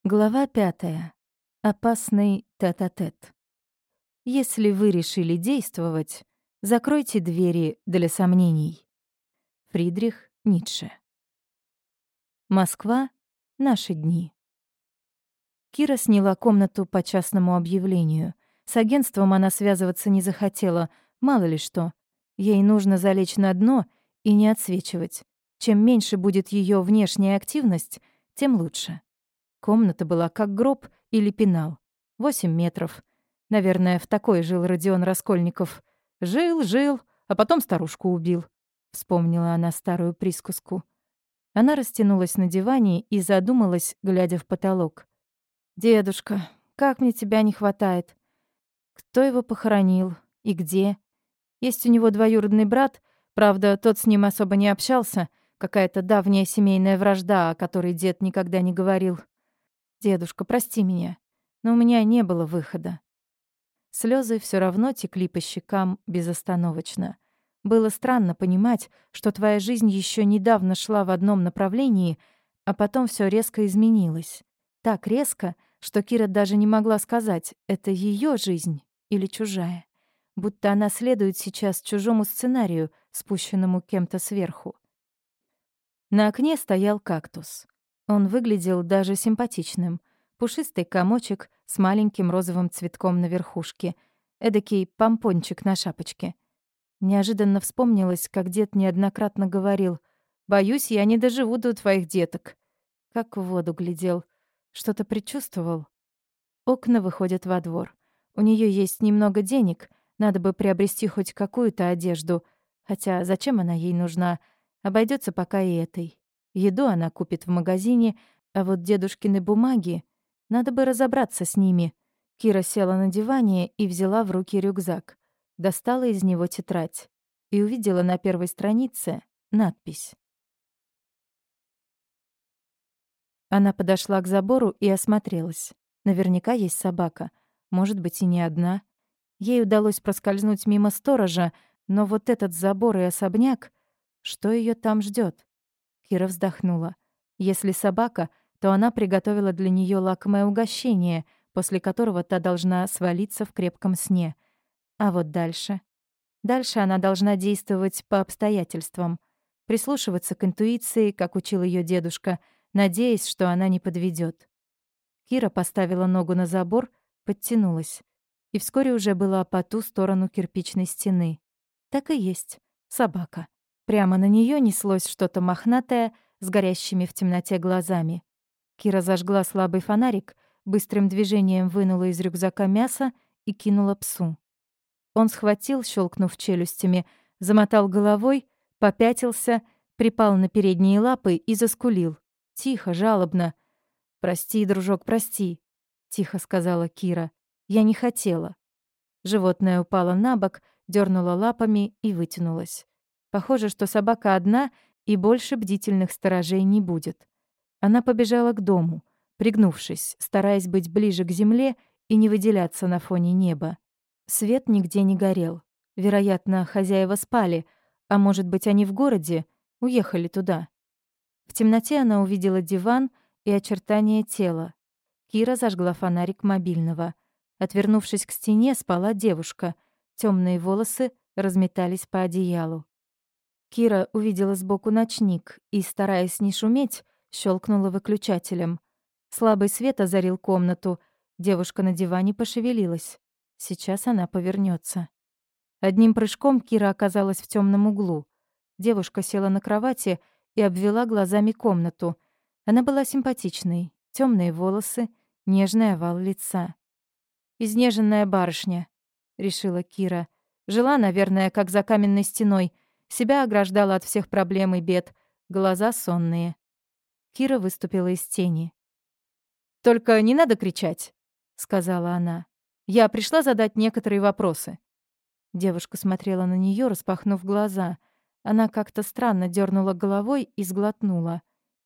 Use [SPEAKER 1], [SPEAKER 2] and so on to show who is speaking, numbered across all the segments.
[SPEAKER 1] Глава 5. Опасный тет-а-тет. Если вы решили действовать, закройте двери для сомнений. Фридрих Ницше. Москва. Наши дни. Кира сняла комнату по частному объявлению. С агентством она связываться не захотела, мало ли что. Ей нужно залечь на дно и не отсвечивать. Чем меньше будет ее внешняя активность, тем лучше. Комната была как гроб или пенал. 8 метров. Наверное, в такой жил Родион Раскольников. Жил, а потом старушку убил. Вспомнила она старую присказку. Она растянулась на диване и задумалась, глядя в потолок. «Дедушка, как мне тебя не хватает. Кто его похоронил? И где? Есть у него двоюродный брат, правда, тот с ним особо не общался. Какая-то давняя семейная вражда, о которой дед никогда не говорил. Дедушка, прости меня, но у меня не было выхода». Слезы все равно текли по щекам безостановочно. Было странно понимать, что твоя жизнь еще недавно шла в одном направлении, а потом все резко изменилось. Так резко, что Кира даже не могла сказать, это ее жизнь или чужая. Будто она следует сейчас чужому сценарию, спущенному кем-то сверху. На окне стоял кактус. Он выглядел даже симпатичным. Пушистый комочек с маленьким розовым цветком на верхушке. Эдакий помпончик на шапочке. Неожиданно вспомнилось, как дед неоднократно говорил: «Боюсь, я не доживу до твоих деток». Как в воду глядел. Что-то предчувствовал. Окна выходят во двор. У нее есть немного денег, надо бы приобрести хоть какую-то одежду. Хотя зачем она ей нужна? Обойдется пока и этой. Еду она купит в магазине, а вот дедушкины бумаги... Надо бы разобраться с ними. Кира села на диване и взяла в руки рюкзак. Достала из него тетрадь. И увидела на первой странице надпись. Она подошла к забору и осмотрелась. Наверняка есть собака. Может быть, и не одна. Ей удалось проскользнуть мимо сторожа, но вот этот забор и особняк... Что ее там ждет? Кира вздохнула. Если собака, то она приготовила для нее лакомое угощение, после которого та должна свалиться в крепком сне. А вот дальше? Дальше она должна действовать по обстоятельствам, прислушиваться к интуиции, как учил ее дедушка, надеясь, что она не подведет. Кира поставила ногу на забор, подтянулась. И вскоре уже была по ту сторону кирпичной стены. Так и есть. Собака. Прямо на нее неслось что-то мохнатое с горящими в темноте глазами. Кира зажгла слабый фонарик, быстрым движением вынула из рюкзака мясо и кинула псу. Он схватил, щелкнув челюстями, замотал головой, попятился, припал на передние лапы и заскулил. Тихо, жалобно. «Прости, дружок, прости», — тихо сказала Кира. «Я не хотела». Животное упало на бок, дернуло лапами и вытянулось. Похоже, что собака одна, и больше бдительных сторожей не будет. Она побежала к дому, пригнувшись, стараясь быть ближе к земле и не выделяться на фоне неба. Свет нигде не горел. Вероятно, хозяева спали, а может быть, они в городе, уехали туда. В темноте она увидела диван и очертания тела. Кира зажгла фонарик мобильного. Отвернувшись к стене, спала девушка. Темные волосы разметались по одеялу. Кира увидела сбоку ночник и, стараясь не шуметь, щелкнула выключателем. Слабый свет озарил комнату. Девушка на диване пошевелилась. Сейчас она повернется. Одним прыжком Кира оказалась в темном углу. Девушка села на кровати и обвела глазами комнату. Она была симпатичной. Темные волосы, нежный овал лица. «Изнеженная барышня», — решила Кира. Жила, наверное, как за каменной стеной. Себя ограждала от всех проблем и бед. Глаза сонные. Кира выступила из тени. «Только не надо кричать», — сказала она. «Я пришла задать некоторые вопросы». Девушка смотрела на нее, распахнув глаза. Она как-то странно дернула головой и сглотнула.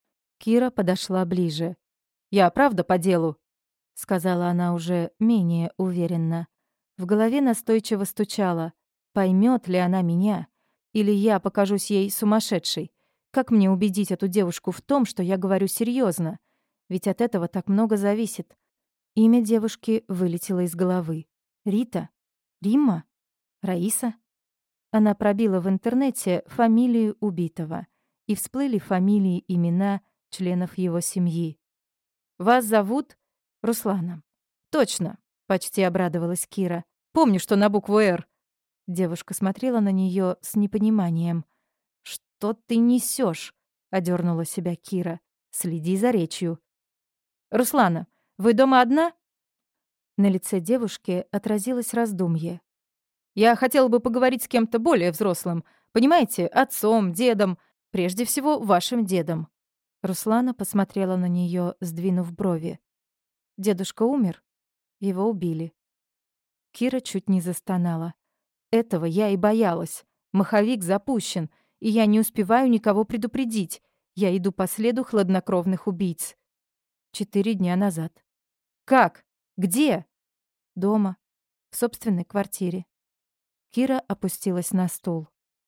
[SPEAKER 1] Кира подошла ближе. «Я правда по делу?» — сказала она уже менее уверенно. В голове настойчиво стучало. Поймет ли она меня? Или я покажусь ей сумасшедшей? Как мне убедить эту девушку в том, что я говорю серьезно? Ведь от этого так много зависит. Имя девушки вылетело из головы. Рита? Римма? Раиса? Она пробила в интернете фамилию убитого, и всплыли фамилии, имена членов его семьи. «Вас зовут Руслана?» «Точно», — почти обрадовалась Кира. «Помню, что на букву «Р». Девушка смотрела на нее с непониманием. «Что ты несешь? Одернула себя Кира. «Следи за речью». «Руслана, вы дома одна?» На лице девушки отразилось раздумье. «Я хотела бы поговорить с кем-то более взрослым. Понимаете, отцом, дедом. Прежде всего, вашим дедом». Руслана посмотрела на нее, сдвинув брови. «Дедушка умер? Его убили». Кира чуть не застонала. «Этого я и боялась. Маховик запущен, и я не успеваю никого предупредить. Я иду по следу хладнокровных убийц. 4 дня назад». «Как? Где?» «Дома. В собственной квартире». Кира опустилась на стул.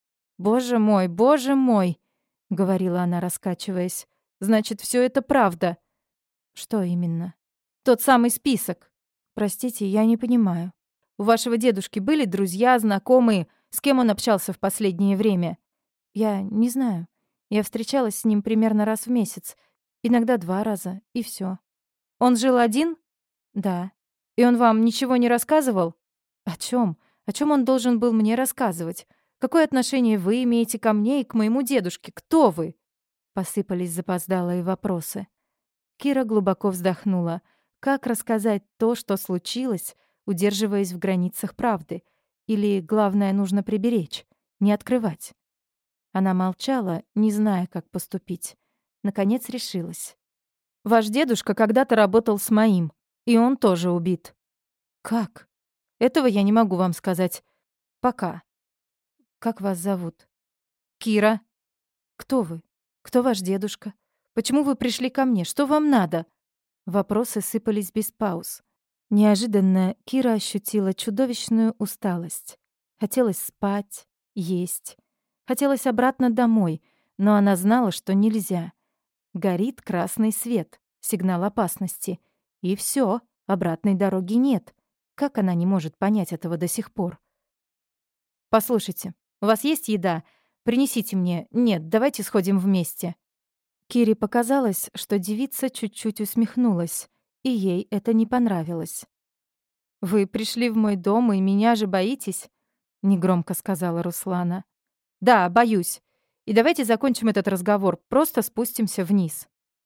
[SPEAKER 1] Боже мой!» — говорила она, раскачиваясь. «Значит, все это правда». «Что именно?» «Тот самый список». «Простите, я не понимаю». «У вашего дедушки были друзья, знакомые? С кем он общался в последнее время?» «Я не знаю. Я встречалась с ним примерно раз в месяц. Иногда 2 раза, и все. «Он жил один?» «Да». «И он вам ничего не рассказывал?» «О чем? О чем он должен был мне рассказывать? Какое отношение вы имеете ко мне и к моему дедушке? Кто вы?» Посыпались запоздалые вопросы. Кира глубоко вздохнула. Как рассказать то, что случилось, удерживаясь в границах правды? Или, главное, нужно приберечь, не открывать? Она молчала, не зная, как поступить. Наконец решилась. «Ваш дедушка когда-то работал с моим, и он тоже убит». «Как?» «Этого я не могу вам сказать. Пока». «Как вас зовут?» «Кира». «Кто вы? Кто ваш дедушка? Почему вы пришли ко мне? Что вам надо?» Вопросы сыпались без пауз. Неожиданно Кира ощутила чудовищную усталость. Хотелось спать, есть. Хотелось обратно домой, но она знала, что нельзя. Горит красный свет, сигнал опасности. И все, обратной дороги нет. Как она не может понять этого до сих пор? «Послушайте, у вас есть еда? Принесите мне. Нет, давайте сходим вместе». Кире показалось, что девица чуть-чуть усмехнулась, и ей это не понравилось. «Вы пришли в мой дом и меня же боитесь?» — негромко сказала Руслана. «Да, боюсь. И давайте закончим этот разговор, просто спустимся вниз».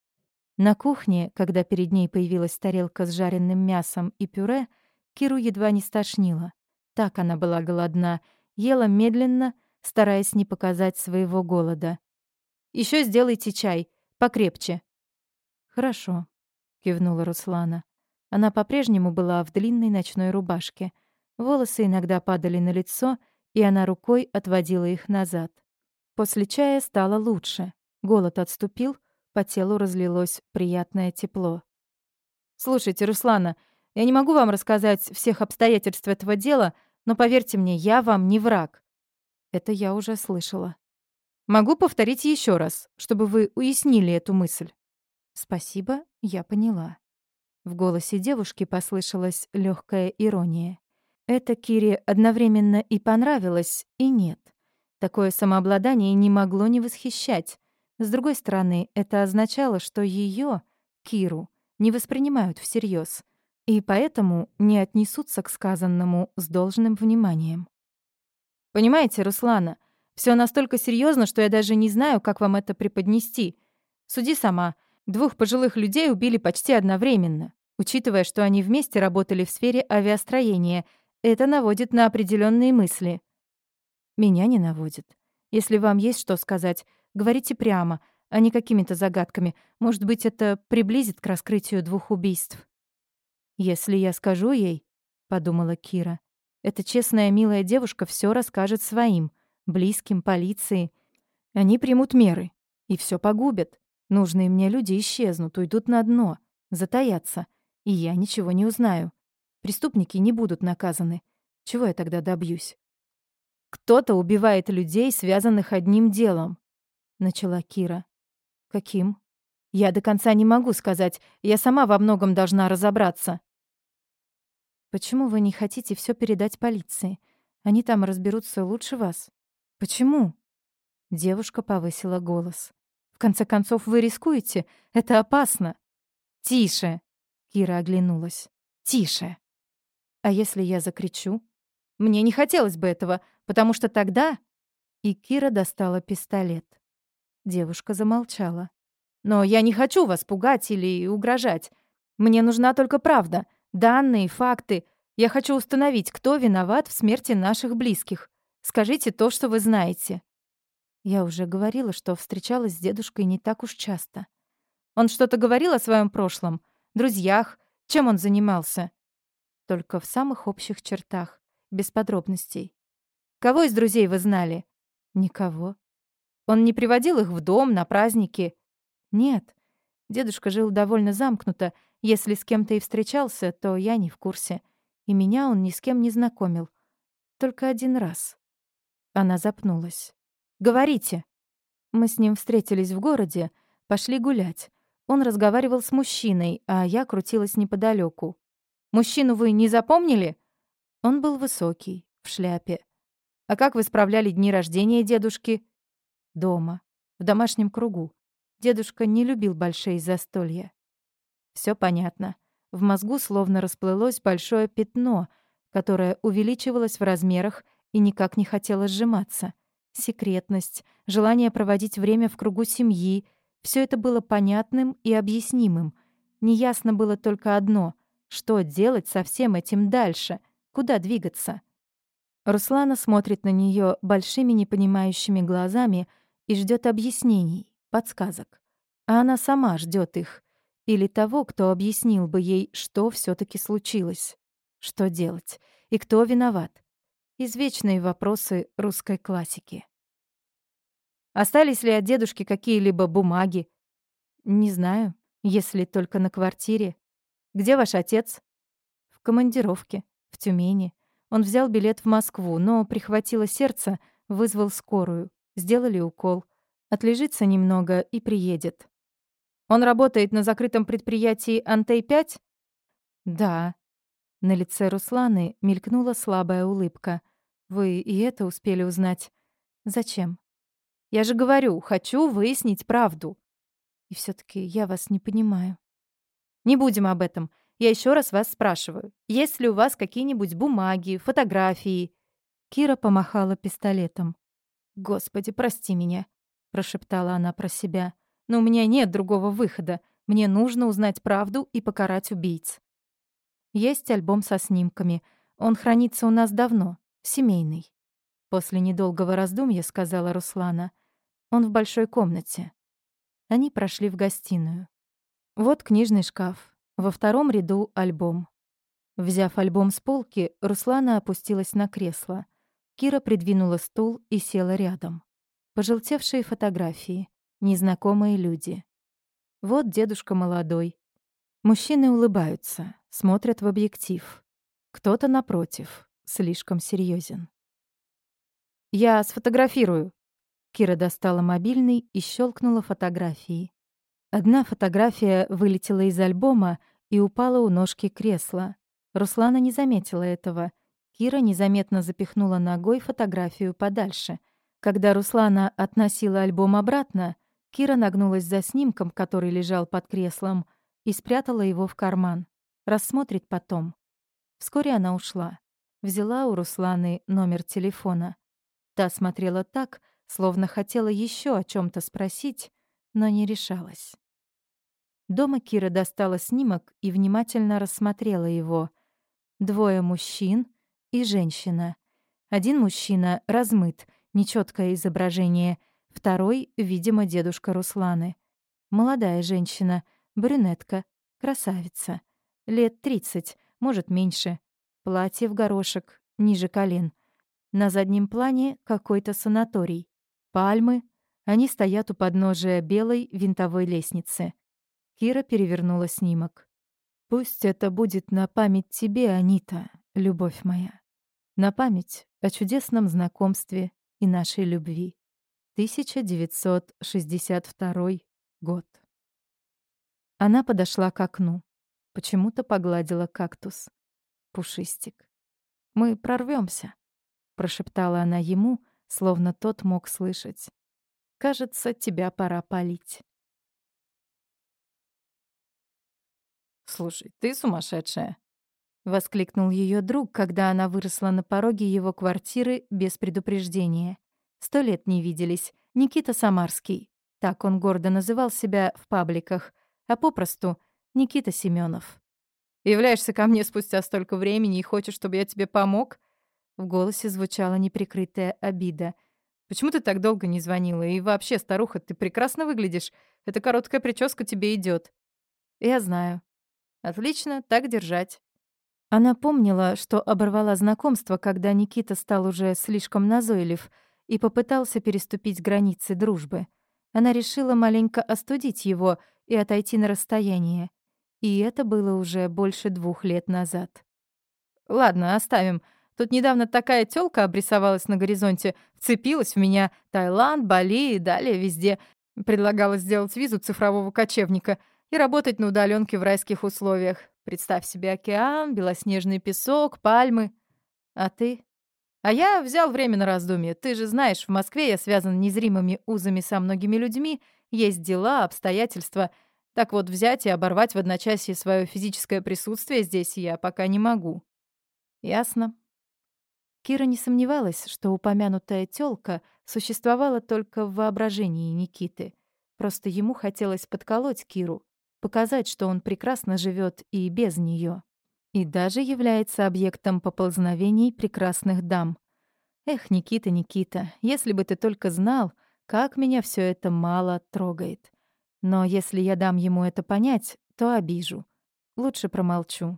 [SPEAKER 1] На кухне, когда перед ней появилась тарелка с жареным мясом и пюре, Киру едва не стошнило. Так она была голодна, ела медленно, стараясь не показать своего голода. Еще сделайте чай, покрепче». «Хорошо», — кивнула Руслана. Она по-прежнему была в длинной ночной рубашке. Волосы иногда падали на лицо, и она рукой отводила их назад. После чая стало лучше. Голод отступил, по телу разлилось приятное тепло. «Слушайте, Руслана, я не могу вам рассказать всех обстоятельств этого дела, но поверьте мне, я вам не враг». Это я уже слышала. «Могу повторить еще раз, чтобы вы уяснили эту мысль». «Спасибо, я поняла». В голосе девушки послышалась легкая ирония. Это Кире одновременно и понравилось, и нет. Такое самообладание не могло не восхищать. С другой стороны, это означало, что ее, Киру, не воспринимают всерьез, и поэтому не отнесутся к сказанному с должным вниманием. «Понимаете, Руслана, все настолько серьезно, что я даже не знаю, как вам это преподнести. Суди сама. 2 пожилых людей убили почти одновременно. Учитывая, что они вместе работали в сфере авиастроения, это наводит на определенные мысли». «Меня не наводит. Если вам есть что сказать, говорите прямо, а не какими-то загадками. Может быть, это приблизит к раскрытию 2 убийств». «Если я скажу ей», — подумала Кира, — «эта честная, милая девушка все расскажет своим, близким, полиции. Они примут меры и все погубят. Нужные мне люди исчезнут, уйдут на дно, затаятся, и я ничего не узнаю. Преступники не будут наказаны. Чего я тогда добьюсь?» «Кто-то убивает людей, связанных одним делом», — начала Кира. «Каким?» Я до конца не могу сказать. Я сама во многом должна разобраться. Почему вы не хотите все передать полиции? Они там разберутся лучше вас. Почему? Девушка повысила голос. В конце концов, вы рискуете. Это опасно. Тише. Кира оглянулась. Тише. А если я закричу? Мне не хотелось бы этого, потому что тогда... И Кира достала пистолет. Девушка замолчала. «Но я не хочу вас пугать или угрожать. Мне нужна только правда, данные, факты. Я хочу установить, кто виноват в смерти наших близких. Скажите то, что вы знаете». Я уже говорила, что встречалась с дедушкой не так уж часто. Он что-то говорил о своем прошлом, друзьях, чем он занимался? Только в самых общих чертах, без подробностей. Кого из друзей вы знали? Никого. Он не приводил их в дом, на праздники? Нет. Дедушка жил довольно замкнуто. Если с кем-то и встречался, то я не в курсе. И меня он ни с кем не знакомил. Только один раз. Она запнулась. «Говорите». Мы с ним встретились в городе, пошли гулять. Он разговаривал с мужчиной, а я крутилась неподалеку. «Мужчину вы не запомнили?» Он был высокий, в шляпе. «А как вы справляли дни рождения дедушки?» «Дома, в домашнем кругу. Дедушка не любил большие застолья». Все понятно. В мозгу словно расплылось большое пятно, которое увеличивалось в размерах и никак не хотело сжиматься. Секретность, желание проводить время в кругу семьи — все это было понятным и объяснимым. Неясно было только одно — что делать со всем этим дальше, куда двигаться. Руслана смотрит на нее большими непонимающими глазами и ждет объяснений, подсказок. А она сама ждет их. Или того, кто объяснил бы ей, что все таки случилось. Что делать? И кто виноват? Извечные вопросы русской классики. Остались ли от дедушки какие-либо бумаги? Не знаю, если только на квартире. Где ваш отец? В командировке, в Тюмени. Он взял билет в Москву, но прихватило сердце, вызвал скорую. Сделали укол. Отлежится немного и приедет. Он работает на закрытом предприятии «Антей-5»? Да. На лице Русланы мелькнула слабая улыбка. Вы и это успели узнать. Зачем? Я же говорю, хочу выяснить правду. И все таки я вас не понимаю. Не будем об этом. Я еще раз вас спрашиваю. Есть ли у вас какие-нибудь бумаги, фотографии? Кира помахала пистолетом. «Господи, прости меня», — прошептала она про себя. «Но у меня нет другого выхода. Мне нужно узнать правду и покарать убийц». Есть альбом со снимками. Он хранится у нас давно, семейный. После недолгого раздумья сказала Руслана. Он в большой комнате. Они прошли в гостиную. Вот книжный шкаф. Во втором ряду альбом. Взяв альбом с полки, Руслана опустилась на кресло. Кира придвинула стул и села рядом. Пожелтевшие фотографии. Незнакомые люди. Вот дедушка молодой. Мужчины улыбаются, смотрят в объектив. Кто-то напротив, слишком серьезен. «Я сфотографирую». Кира достала мобильный и щелкнула фотографии. Одна фотография вылетела из альбома и упала у ножки кресла. Руслана не заметила этого. Кира незаметно запихнула ногой фотографию подальше. Когда Руслана относила альбом обратно, Кира нагнулась за снимком, который лежал под креслом, и спрятала его в карман. Рассмотрит потом. Вскоре она ушла. Взяла у Русланы номер телефона. Та смотрела так, словно хотела еще о чем то спросить, но не решалась. Дома Кира достала снимок и внимательно рассмотрела его. Двое мужчин и женщина. Один мужчина размыт, нечёткое изображение, второй, видимо, дедушка Русланы. Молодая женщина, брюнетка, красавица. Лет 30, может, меньше. Платье в горошек, ниже колен. На заднем плане какой-то санаторий. Пальмы. Они стоят у подножия белой винтовой лестницы. Кира перевернула снимок. «Пусть это будет на память тебе, Анита, любовь моя. На память о чудесном знакомстве и нашей любви. 1962 год». Она подошла к окну. Почему-то погладила кактус. Пушистик. «Мы прорвемся, прошептала она ему, словно тот мог слышать. «Кажется, тебя пора полить». «Слушай, ты сумасшедшая!» — воскликнул ее друг, когда она выросла на пороге его квартиры без предупреждения. 100 лет не виделись. Никита Самарский. Так он гордо называл себя в пабликах, а попросту Никита Семенов. «Являешься ко мне спустя столько времени и хочешь, чтобы я тебе помог?» В голосе звучала неприкрытая обида. «Почему ты так долго не звонила? И вообще, старуха, ты прекрасно выглядишь. Эта короткая прическа тебе идет. «Я знаю». «Отлично, так держать». Она помнила, что оборвала знакомство, когда Никита стал уже слишком назойлив и попытался переступить границы дружбы. Она решила маленько остудить его и отойти на расстояние. И это было уже больше 2 лет назад. «Ладно, оставим. Тут недавно такая тёлка обрисовалась на горизонте, вцепилась в меня. Таиланд, Бали и далее везде. Предлагала сделать визу цифрового кочевника и работать на удалёнке в райских условиях. Представь себе океан, белоснежный песок, пальмы. А ты? А я взял время на раздумье. Ты же знаешь, в Москве я связан незримыми узами со многими людьми, есть дела, обстоятельства. Так вот, взять и оборвать в одночасье своё физическое присутствие здесь я пока не могу». «Ясно». Кира не сомневалась, что упомянутая тёлка существовала только в воображении Никиты. Просто ему хотелось подколоть Киру, показать, что он прекрасно живёт и без неё. И даже является объектом поползновений прекрасных дам. Эх, Никита, Никита, если бы ты только знал, как меня всё это мало трогает. Но если я дам ему это понять, то обижу. Лучше промолчу.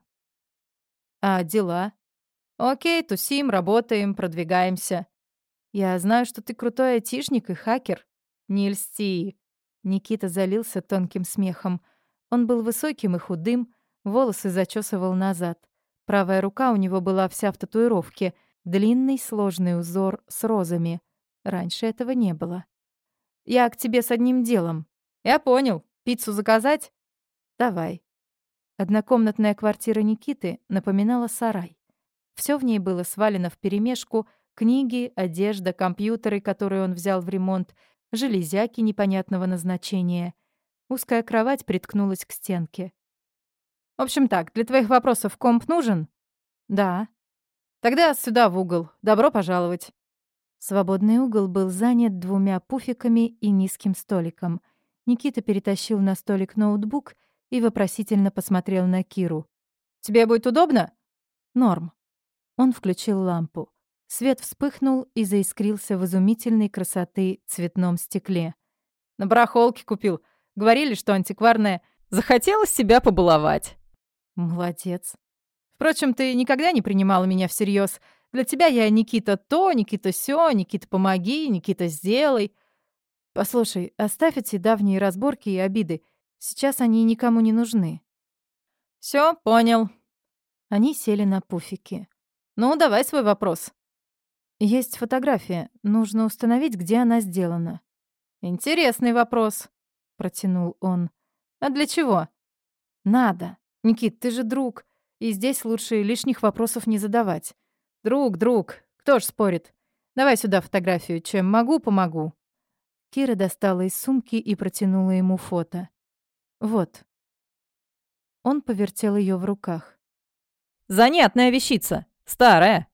[SPEAKER 1] А дела? Окей, тусим, работаем, продвигаемся. Я знаю, что ты крутой айтишник и хакер. Не льсти. Никита залился тонким смехом. Он был высоким и худым, волосы зачесывал назад. Правая рука у него была вся в татуировке, длинный сложный узор с розами. Раньше этого не было. «Я к тебе с одним делом». «Я понял. Пиццу заказать?» «Давай». Однокомнатная квартира Никиты напоминала сарай. Всё в ней было свалено вперемешку: книги, одежда, компьютеры, которые он взял в ремонт, железяки непонятного назначения. Узкая кровать приткнулась к стенке. «В общем так, для твоих вопросов комп нужен?» «Да». «Тогда сюда, в угол. Добро пожаловать». Свободный угол был занят 2 пуфиками и низким столиком. Никита перетащил на столик ноутбук и вопросительно посмотрел на Киру. «Тебе будет удобно?» «Норм». Он включил лампу. Свет вспыхнул и заискрился в изумительной красоты цветном стекле. «На барахолке купил. Говорили, что антикварное. Захотелось себя побаловать». «Молодец». «Впрочем, ты никогда не принимала меня всерьез. Для тебя я Никита то, Никита сё, Никита помоги, Никита сделай». «Послушай, оставь эти давние разборки и обиды. Сейчас они никому не нужны». «Всё, понял». Они сели на пуфики. «Ну, давай свой вопрос». «Есть фотография. Нужно установить, где она сделана». «Интересный вопрос», — протянул он. «А для чего?» «Надо. Никит, ты же друг. И здесь лучше лишних вопросов не задавать». «Друг, друг. Кто ж спорит? Давай сюда фотографию. Чем могу, помогу». Кира достала из сумки и протянула ему фото. «Вот». Он повертел ее в руках.
[SPEAKER 2] Занятная вещица. Старая.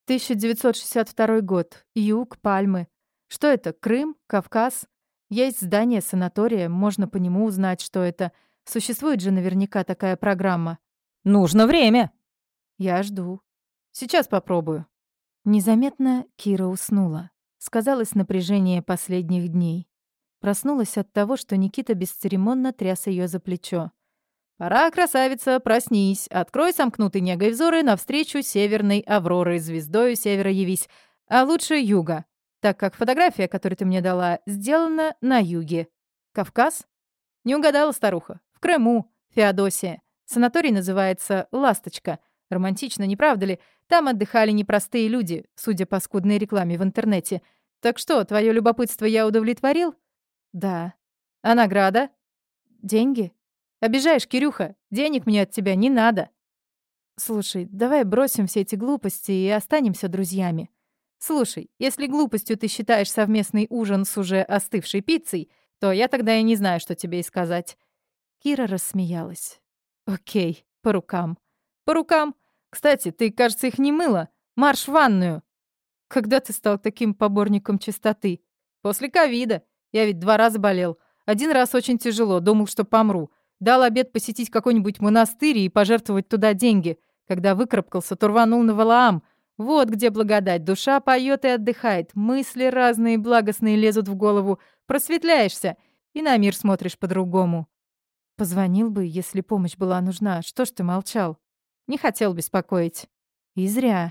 [SPEAKER 1] 1962 год. Юг, пальмы. Что это, Крым, Кавказ? Есть здание санатория, можно по нему узнать, что это. Существует же наверняка такая программа.
[SPEAKER 2] Нужно время.
[SPEAKER 1] Я жду. Сейчас попробую. Незаметно Кира уснула. Сказалось напряжение последних дней. Проснулась от того, что Никита бесцеремонно тряс ее за плечо. «Пора, красавица, проснись. Открой сомкнутый негой взоры навстречу северной авроры, звездою севера явись, а лучше юга, так как фотография, которую ты мне дала, сделана на юге. Кавказ?» «Не угадала, старуха. В Крыму, Феодосия. Санаторий называется «Ласточка». Романтично, не правда ли? Там отдыхали непростые люди, судя по скудной рекламе в интернете. Так что, твое любопытство я удовлетворил?» «Да». «А награда?» «Деньги?» Обижаешь, Кирюха. Денег мне от тебя не надо. Слушай, давай бросим все эти глупости и останемся друзьями. Слушай, если глупостью ты считаешь совместный ужин с уже остывшей пиццей, то я тогда и не знаю, что тебе и сказать. Кира рассмеялась. Окей, по рукам. По рукам. Кстати, ты, кажется, их не мыла. Марш в ванную. Когда ты стал таким поборником чистоты? После ковида. Я ведь 2 раза болел. Один раз очень тяжело, думал, что помру. Дал обет посетить какой-нибудь монастырь и пожертвовать туда деньги. Когда выкарабкался, то рванул на Валаам. Вот где благодать. Душа поет и отдыхает. Мысли разные благостные лезут в голову. Просветляешься. И на мир смотришь по-другому. Позвонил бы, если помощь была нужна. Что ж ты молчал? Не хотел беспокоить. И зря.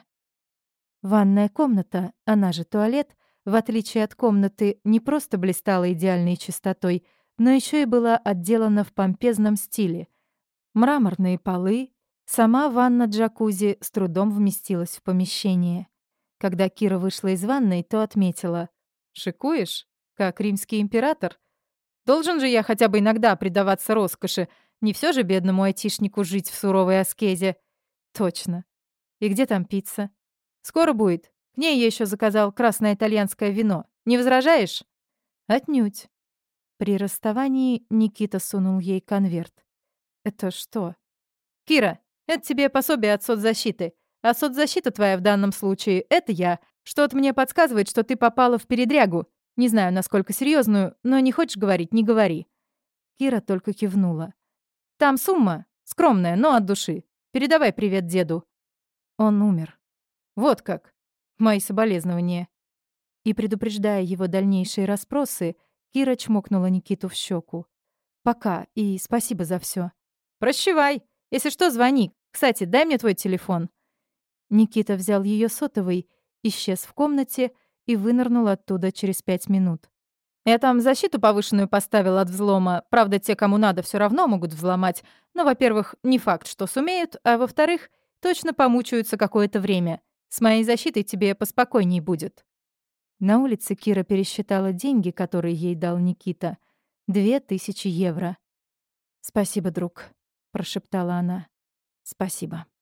[SPEAKER 1] Ванная комната, она же туалет, в отличие от комнаты, не просто блистала идеальной чистотой, но еще и была отделана в помпезном стиле. Мраморные полы, сама ванна-джакузи с трудом вместилась в помещение. Когда Кира вышла из ванной, то отметила: «Шикуешь? Как римский император? Должен же я хотя бы иногда предаваться роскоши, не все же бедному айтишнику жить в суровой аскезе». «Точно. И где там пицца?» «Скоро будет. К ней я еще заказал красное итальянское вино. Не возражаешь?» «Отнюдь». При расставании Никита сунул ей конверт. «Это что?» «Кира, это тебе пособие от соцзащиты. А соцзащита твоя в данном случае — это я. Что-то мне подсказывает, что ты попала в передрягу. Не знаю, насколько серьезную, но не хочешь говорить — не говори». Кира только кивнула. «Там сумма. Скромная, но от души. Передавай привет деду». Он умер. «Вот как. Мои соболезнования». И, предупреждая его дальнейшие расспросы, Кира чмокнула Никиту в щеку. «Пока, и спасибо за все. «Прощавай. Если что, звони. Кстати, дай мне твой телефон». Никита взял ее сотовый, исчез в комнате и вынырнул оттуда через 5 минут. «Я там защиту повышенную поставил от взлома. Правда, те, кому надо, все равно могут взломать. Но, во-первых, не факт, что сумеют, а во-вторых, точно помучаются какое-то время. С моей защитой тебе поспокойней будет». На улице Кира пересчитала деньги, которые ей дал Никита. 2000 евро. «Спасибо, друг», — прошептала она. «Спасибо».